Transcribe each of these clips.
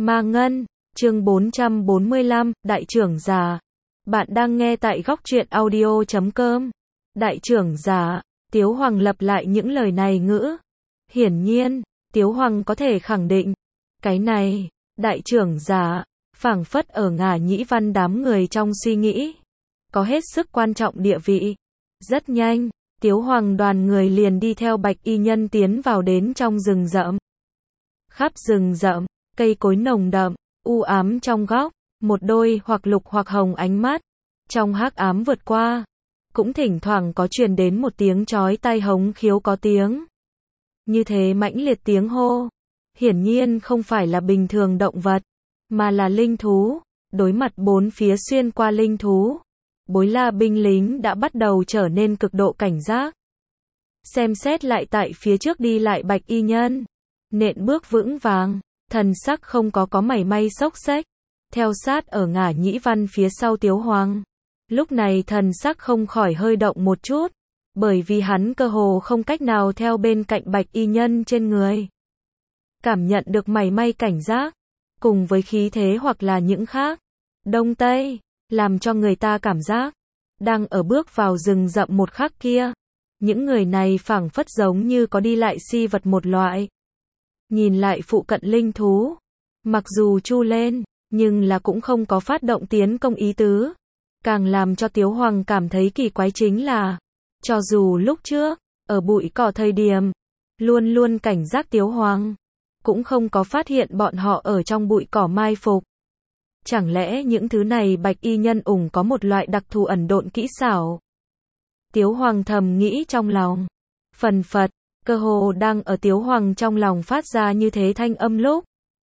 Ma Ngân, chương 445, Đại trưởng giả. Bạn đang nghe tại góc truyện audio.com. Đại trưởng giả, Tiếu Hoàng lặp lại những lời này ngữ. Hiển nhiên, Tiếu Hoàng có thể khẳng định, cái này, đại trưởng giả, phảng phất ở Ngả Nhĩ Văn đám người trong suy nghĩ, có hết sức quan trọng địa vị. Rất nhanh, Tiếu Hoàng đoàn người liền đi theo Bạch Y Nhân tiến vào đến trong rừng rậm. Khắp rừng rậm, cây cối nồng đậm, u ám trong góc, một đôi hoặc lục hoặc hồng ánh mắt, trong hắc ám vượt qua, cũng thỉnh thoảng có truyền đến một tiếng chói tai hống khiếu có tiếng. Như thế mãnh liệt tiếng hô, hiển nhiên không phải là bình thường động vật, mà là linh thú. Đối mặt bốn phía xuyên qua linh thú, Bối La binh lính đã bắt đầu trở nên cực độ cảnh giác. Xem xét lại tại phía trước đi lại Bạch Y Nhân, nện bước vững vàng, thần sắc không có mảy may xốc xếch, theo sát ở Ngả Nhĩ Văn phía sau Tiếu Hoàng. Lúc này thần sắc không khỏi hơi động một chút, bởi vì hắn cơ hồ không cách nào theo bên cạnh Bạch Y Nhân trên người cảm nhận được mảy may cảnh giác, cùng với khí thế hoặc là những khác, đông tây, làm cho người ta cảm giác, đang ở bước vào rừng rậm một khắc kia, những người này phảng phất giống như có đi lại si vật một loại. Nhìn lại phụ cận linh thú, mặc dù chu lên, nhưng là cũng không có phát động tiến công ý tứ. Càng làm cho Tiếu Hoàng cảm thấy kỳ quái chính là, cho dù lúc trước, ở bụi cỏ thời điểm, luôn luôn cảnh giác Tiếu Hoàng, cũng không có phát hiện bọn họ ở trong bụi cỏ mai phục. Chẳng lẽ những thứ này Bạch Y Nhân ủng có một loại đặc thù ẩn độn kỹ xảo? Tiếu Hoàng thầm nghĩ trong lòng. Phần phật, cơ hồ đang ở Tiếu Hoàng trong lòng phát ra như thế thanh âm lúc.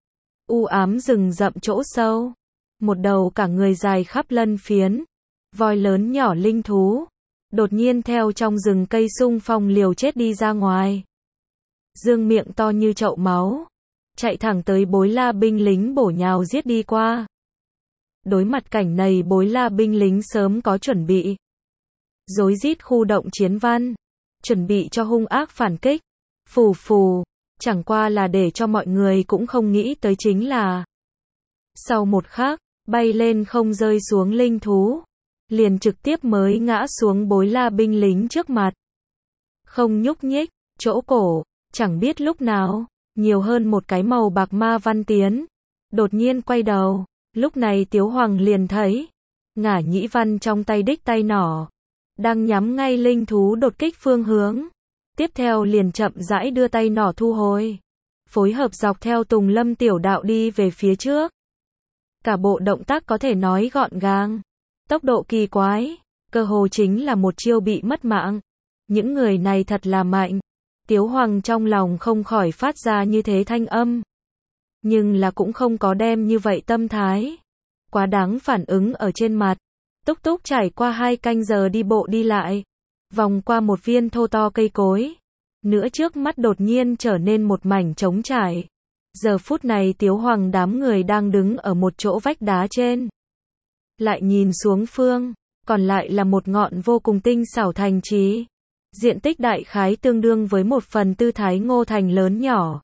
U ám rừng rậm chỗ sâu. Một đầu cả người dài khắp lân phiến. Voi lớn nhỏ linh thú. Đột nhiên theo trong rừng cây xung phong liều chết đi ra ngoài. Dương miệng to như chậu máu. Chạy thẳng tới Bối La binh lính bổ nhào giết đi qua. Đối mặt cảnh này Bối La binh lính sớm có chuẩn bị. Rối rít khu động chiến văn, chuẩn bị cho hung ác phản kích. Phù phù, chẳng qua là để cho mọi người cũng không nghĩ tới chính là. Sau một khắc, bay lên không rơi xuống linh thú, liền trực tiếp mới ngã xuống Bối La binh lính trước mặt. Không nhúc nhích, chỗ cổ, chẳng biết lúc nào, nhiều hơn một cái màu bạc ma văn tiến. Đột nhiên quay đầu, lúc này Tiếu Hoàng liền thấy, Ngả Nhĩ Văn trong tay đích tay nỏ, đang nhắm ngay linh thú đột kích phương hướng. Tiếp theo liền chậm rãi đưa tay nỏ thu hồi, phối hợp dọc theo Tùng Lâm tiểu đạo đi về phía trước. Cả bộ động tác có thể nói gọn gàng, tốc độ kỳ quái, cơ hồ chính là một chiêu bị mất mạng. Những người này thật là mạnh. Tiếu Hoàng trong lòng không khỏi phát ra như thế thanh âm. Nhưng là cũng không có đem như vậy tâm thái. Quá đáng phản ứng ở trên mặt. Túc túc trải qua 2 canh giờ đi bộ đi lại. Vòng qua một viên thô to cây cối. Nữa trước mắt đột nhiên trở nên một mảnh trống trải. Giờ phút này Tiếu Hoàng đám người đang đứng ở một chỗ vách đá trên. Lại nhìn xuống phương, còn lại là một ngọn vô cùng tinh xảo thành trì. Diện tích đại khái tương đương với 1/4 Thái Ngô thành lớn nhỏ.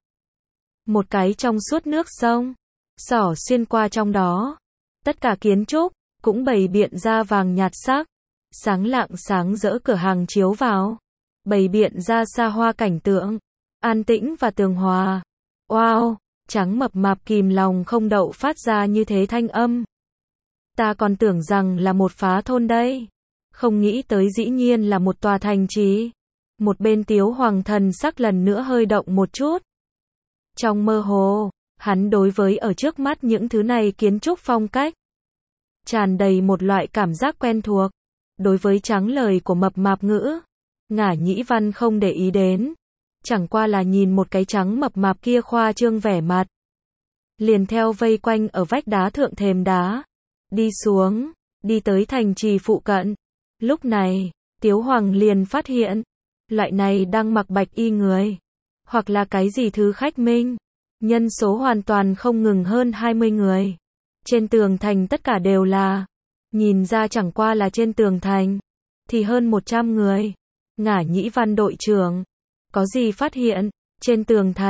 Một cái trong suốt nước sông, xỏ xuyên qua trong đó. Tất cả kiến trúc, cũng bày biện ra vàng nhạt sắc. Sáng lạng sáng rỡ cửa hàng chiếu vào. Bày biện ra xa hoa cảnh tượng. An tĩnh và tường hòa. Wow, trắng mập mạp kìm lòng không đậu phát ra như thế thanh âm. Ta còn tưởng rằng là một phá thôn đây. Không nghĩ tới dĩ nhiên là một tòa thành trì. Một bên Tiếu Hoàng thần sắc lần nữa hơi động một chút. Trong mơ hồ, hắn đối với ở trước mắt những thứ này kiến trúc phong cách, tràn đầy một loại cảm giác quen thuộc. Đối với trắng lời của mập mạp ngữ, Ngả Nhĩ Văn không để ý đến. Chẳng qua là nhìn một cái trắng mập mạp kia khoa trương vẻ mặt. Liền theo vây quanh ở vách đá thượng thềm đá. Đi xuống, đi tới thành trì phụ cận. Lúc này, Tiếu Hoàng liền phát hiện, loại này đang mặc bạch y người, hoặc là cái gì thứ khách minh, nhân số hoàn toàn không ngừng hơn 20 người. Trên tường thành tất cả đều là, nhìn ra chẳng qua là trên tường thành, thì hơn 100 người. Ngả Nhĩ Văn đội trưởng, có gì phát hiện, trên tường thành,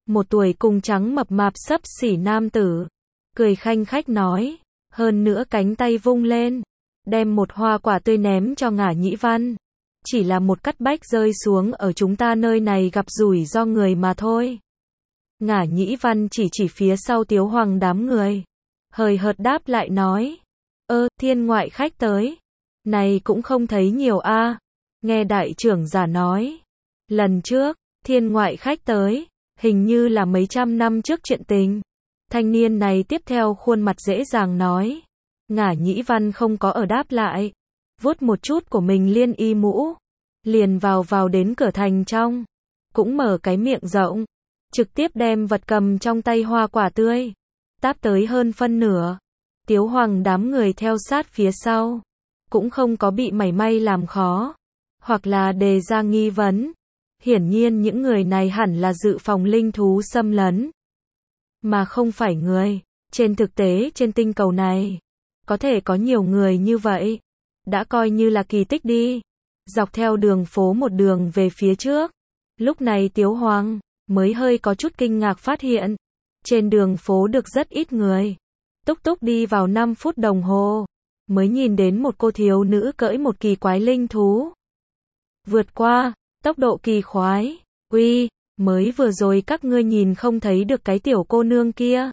Một tuổi cùng trắng mập mạp xấp xỉ nam tử, cười khanh khách nói, hơn nữa cánh tay vung lên, đem một hoa quả tươi ném cho Ngả Nhĩ Văn. Chỉ là một cắt bách rơi xuống ở chúng ta nơi này gặp rủi ro người mà thôi. Ngả Nhĩ Văn chỉ phía sau Tiếu Hoàng đám người, hời hợt đáp lại nói, thiên ngoại khách tới, này cũng không thấy nhiều a. Nghe đại trưởng giả nói, lần trước, thiên ngoại khách tới, hình như là mấy trăm năm trước chuyện tình. Thanh niên này tiếp theo khuôn mặt dễ dàng nói. Ngả Nhĩ Văn không có ở đáp lại, vuốt một chút của mình liên y mũ, liền vào đến cửa thành trong, cũng mở cái miệng rộng, trực tiếp đem vật cầm trong tay hoa quả tươi, táp tới hơn phân nửa. Tiếu Hoàng đám người theo sát phía sau, cũng không có bị mảy may làm khó, hoặc là đề ra nghi vấn. Hiển nhiên những người này hẳn là dự phòng linh thú xâm lấn, mà không phải người. Trên thực tế trên tinh cầu này, có thể có nhiều người như vậy, đã coi như là kỳ tích đi. Dọc theo đường phố một đường về phía trước, lúc này Tiếu Hoàng mới hơi có chút kinh ngạc phát hiện, trên đường phố được rất ít người. Túc túc đi vào 5 phút đồng hồ, mới nhìn đến một cô thiếu nữ cưỡi một kỳ quái linh thú. Vượt qua, tốc độ kỳ khoái, uy, mới vừa rồi các ngươi nhìn không thấy được cái tiểu cô nương kia.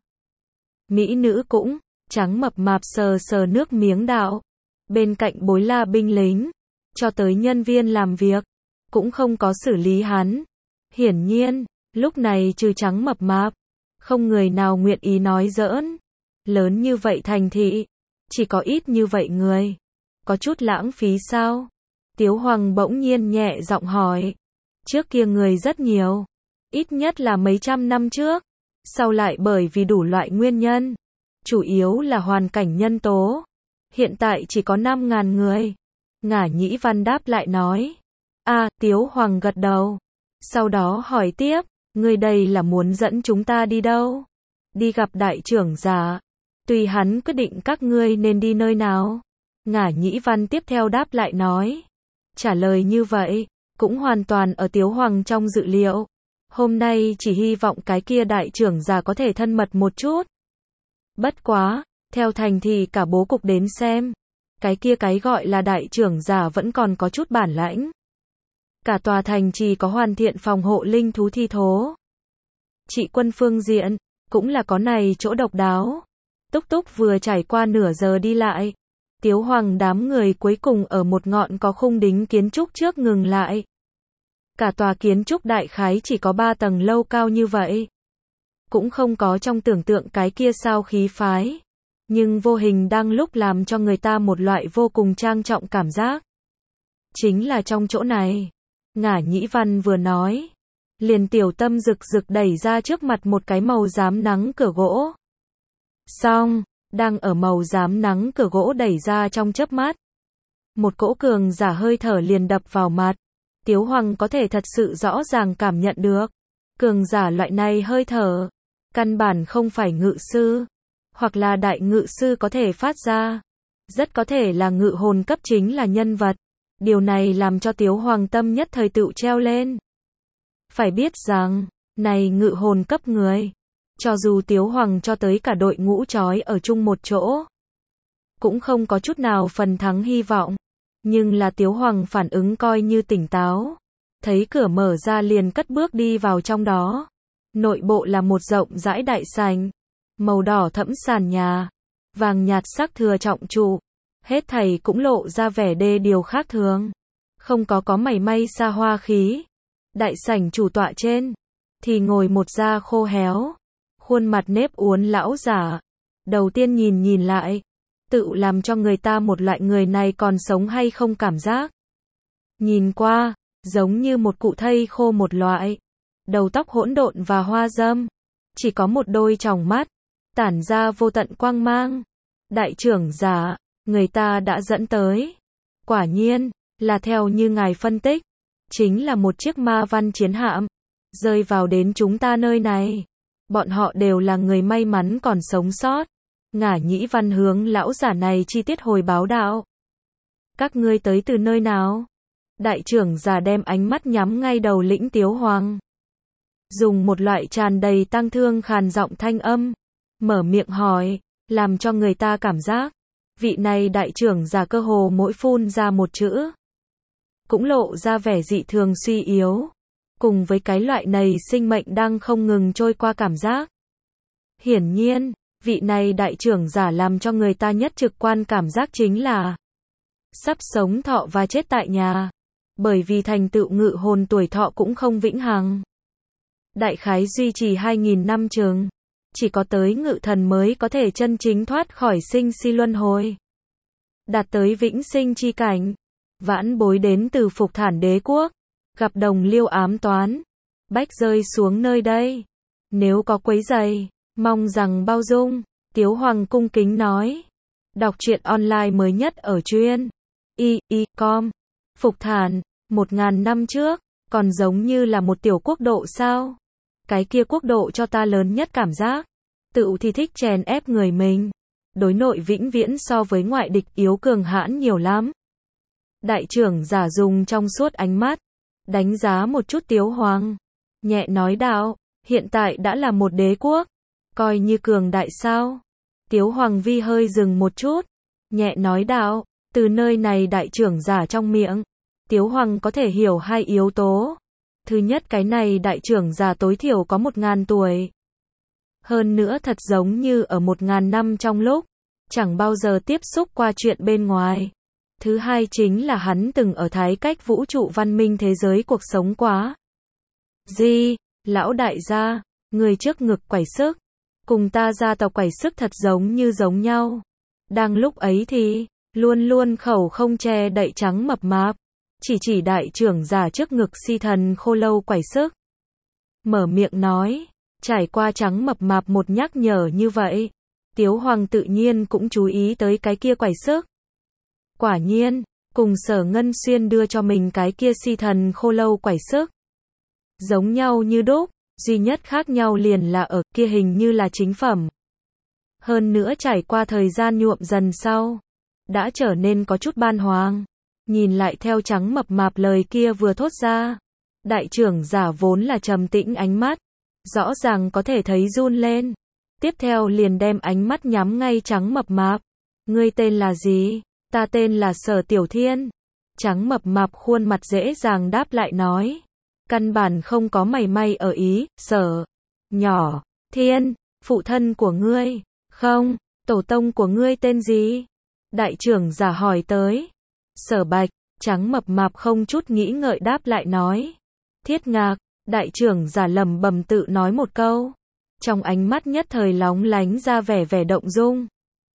Mỹ nữ cũng, trắng mập mạp sờ sờ nước miếng đạo. Bên cạnh bối la binh lính, cho tới nhân viên làm việc, cũng không có xử lý hắn. Hiển nhiên, lúc này trừ trắng mập mạp, không người nào nguyện ý nói giỡn. Lớn như vậy thành thị, chỉ có ít như vậy người. Có chút lãng phí sao? Tiếu Hoàng bỗng nhiên nhẹ giọng hỏi. Trước kia người rất nhiều, ít nhất là mấy trăm năm trước, sau lại bởi vì đủ loại nguyên nhân, chủ yếu là hoàn cảnh nhân tố, hiện tại chỉ có 5.000 người. Ngả Nhĩ Văn đáp lại nói. Tiếu Hoàng gật đầu, sau đó hỏi tiếp, người đây là muốn dẫn chúng ta đi đâu? Đi gặp đại trưởng giả, tùy hắn quyết định các ngươi nên đi nơi nào. Ngả Nhĩ Văn tiếp theo đáp lại nói. Trả lời như vậy, cũng hoàn toàn ở Tiếu Hoàng trong dự liệu. Hôm nay chỉ hy vọng cái kia đại trưởng giả có thể thân mật một chút. Bất quá, theo thành thì cả bố cục đến xem, cái kia cái gọi là đại trưởng giả vẫn còn có chút bản lãnh. Cả tòa thành chỉ có hoàn thiện phòng hộ linh thú thi thố. Trị quân phương diện, cũng là có này chỗ độc đáo. Túc túc vừa trải qua nửa giờ đi lại, Tiếu Hoàng đám người cuối cùng ở một ngọn có khung đính kiến trúc trước ngừng lại. Cả tòa kiến trúc đại khái chỉ có 3 tầng lâu cao như vậy. Cũng không có trong tưởng tượng cái kia sao khí phái, nhưng vô hình đang lúc làm cho người ta một loại vô cùng trang trọng cảm giác. Chính là trong chỗ này, Ngả Nhĩ Văn vừa nói, liền tiểu tâm rực rực đẩy ra trước mặt một cái màu rám nắng cửa gỗ. Xong, đang ở màu rám nắng cửa gỗ đẩy ra trong chớp mắt, một cỗ cường giả hơi thở liền đập vào mặt. Tiếu Hoàng có thể thật sự rõ ràng cảm nhận được, cường giả loại này hơi thở, căn bản không phải ngự sư, hoặc là đại ngự sư có thể phát ra, rất có thể là ngự hồn cấp chính là nhân vật. Điều này làm cho Tiếu Hoàng tâm nhất thời tựu treo lên. Phải biết rằng, này ngự hồn cấp người, cho dù Tiếu Hoàng cho tới cả đội ngũ trói ở chung một chỗ, cũng không có chút nào phần thắng hy vọng. Nhưng là Tiếu Hoàng phản ứng coi như tỉnh táo, thấy cửa mở ra liền cất bước đi vào trong đó. Nội bộ là một rộng rãi đại sảnh, màu đỏ thẫm sàn nhà, vàng nhạt sắc thừa trọng trụ, hết thảy cũng lộ ra vẻ đê điều khác thường, không có mảy may xa hoa khí. Đại sảnh chủ tọa trên, thì ngồi một da khô héo, khuôn mặt nếp uốn lão giả. Đầu tiên nhìn lại, tự làm cho người ta một loại người này còn sống hay không cảm giác. Nhìn qua, giống như một cụ thây khô một loại. Đầu tóc hỗn độn và hoa râm, chỉ có một đôi tròng mắt, tản ra vô tận quang mang. Đại trưởng giả, người ta đã dẫn tới. Quả nhiên, là theo như ngài phân tích, chính là một chiếc ma văn chiến hạm, rơi vào đến chúng ta nơi này. Bọn họ đều là người may mắn còn sống sót. Ngả Nhĩ Văn hướng lão giả này chi tiết hồi báo đạo. Các ngươi tới từ nơi nào? Đại trưởng giả đem ánh mắt nhắm ngay đầu lĩnh Tiếu Hoàng. dùng một loại tràn đầy tang thương khàn giọng thanh âm, mở miệng hỏi, làm cho người ta cảm giác, vị này đại trưởng giả cơ hồ mỗi phun ra một chữ, cũng lộ ra vẻ dị thường suy yếu, cùng với cái loại này sinh mệnh đang không ngừng trôi qua cảm giác. Hiển nhiên, vị này đại trưởng giả làm cho người ta nhất trực quan cảm giác chính là sắp sống thọ và chết tại nhà, bởi vì thành tựu ngự hồn tuổi thọ cũng không vĩnh hằng. Đại khái duy trì 2.000 năm chừng, chỉ có tới ngự thần mới có thể chân chính thoát khỏi sinh si luân hồi, đạt tới vĩnh sinh chi cảnh. Vãn bối đến từ Phục Thản Đế quốc, gặp đồng liêu ám toán, bách rơi xuống nơi đây, nếu có quấy rầy, mong rằng bao dung. Tiếu Hoàng cung kính nói. Đọc truyện online mới nhất ở truyện y.com. Phục Thản, 1000 năm trước, còn giống như là một tiểu quốc độ sao? Cái kia quốc độ cho ta lớn nhất cảm giác, tự thì thích chèn ép người mình, đối nội vĩnh viễn so với ngoại địch yếu cường hãn nhiều lắm. Đại trưởng giả dùng trong suốt ánh mắt, đánh giá một chút Tiếu Hoàng, nhẹ nói đạo, hiện tại đã là một đế quốc, coi như cường đại sao? Tiếu Hoàng vi hơi dừng một chút, nhẹ nói đạo, từ nơi này đại trưởng giả trong miệng, Tiếu Hoàng có thể hiểu hai yếu tố. Thứ nhất, cái này đại trưởng giả tối thiểu có 1000 tuổi. Hơn nữa thật giống như ở 1000 năm trong lúc, chẳng bao giờ tiếp xúc qua chuyện bên ngoài. Thứ hai chính là hắn từng ở thái cách vũ trụ văn minh thế giới cuộc sống quá. Gì, lão đại gia, người trước ngực quẩy sức, cùng ta gia tộc quẩy sức thật giống như giống nhau. Đang lúc ấy thì, luôn luôn khẩu không che đậy trắng mập mạp, chỉ đại trưởng giả trước ngực si thần khô lâu quẩy sức. Mở miệng nói, trải qua trắng mập mạp một nhắc nhở như vậy, Tiếu Hoàng tự nhiên cũng chú ý tới cái kia quẩy sức. Quả nhiên, cùng Sở Ngân Xuyên đưa cho mình cái kia si thần khô lâu quẩy sức, giống nhau như đúc, duy nhất khác nhau liền là ở kia hình như là chính phẩm. Hơn nữa trải qua thời gian nhuộm dần sau, đã trở nên có chút ban hoàng. Nhìn lại theo trắng mập mạp lời kia vừa thốt ra, đại trưởng giả vốn là trầm tĩnh ánh mắt, rõ ràng có thể thấy run lên. Tiếp theo liền đem ánh mắt nhắm ngay trắng mập mạp. Ngươi tên là gì? Ta tên là Sở Tiểu Thiên. Trắng mập mạp khuôn mặt dễ dàng đáp lại nói. Căn bản không có mảy may ở ý, Sở. Nhỏ, Thiên, phụ thân của ngươi. Không, tổ tông của ngươi tên gì? Đại trưởng giả hỏi tới. Sở Bạch, trắng mập mạp không chút nghĩ ngợi đáp lại nói. Thiết Ngạc, đại trưởng giả lẩm bẩm tự nói một câu. Trong ánh mắt nhất thời lóng lánh ra vẻ động dung.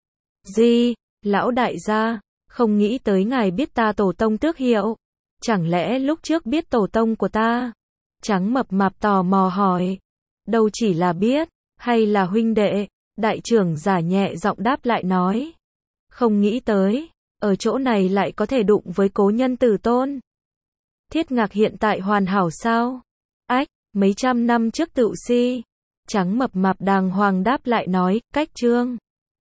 Gì, lão đại gia, không nghĩ tới ngài biết ta tổ tông tước hiệu. Chẳng lẽ lúc trước biết tổ tông của ta? Trắng mập mạp tò mò hỏi. Đâu chỉ là biết, hay là huynh đệ? Đại trưởng giả nhẹ giọng đáp lại nói. Không nghĩ tới, ở chỗ này lại có thể đụng với cố nhân tử tôn. Thiết Ngạc hiện tại hoàn hảo sao? Ách, mấy trăm năm trước tự si. Trắng mập mạp đàng hoàng đáp lại nói, cách trương.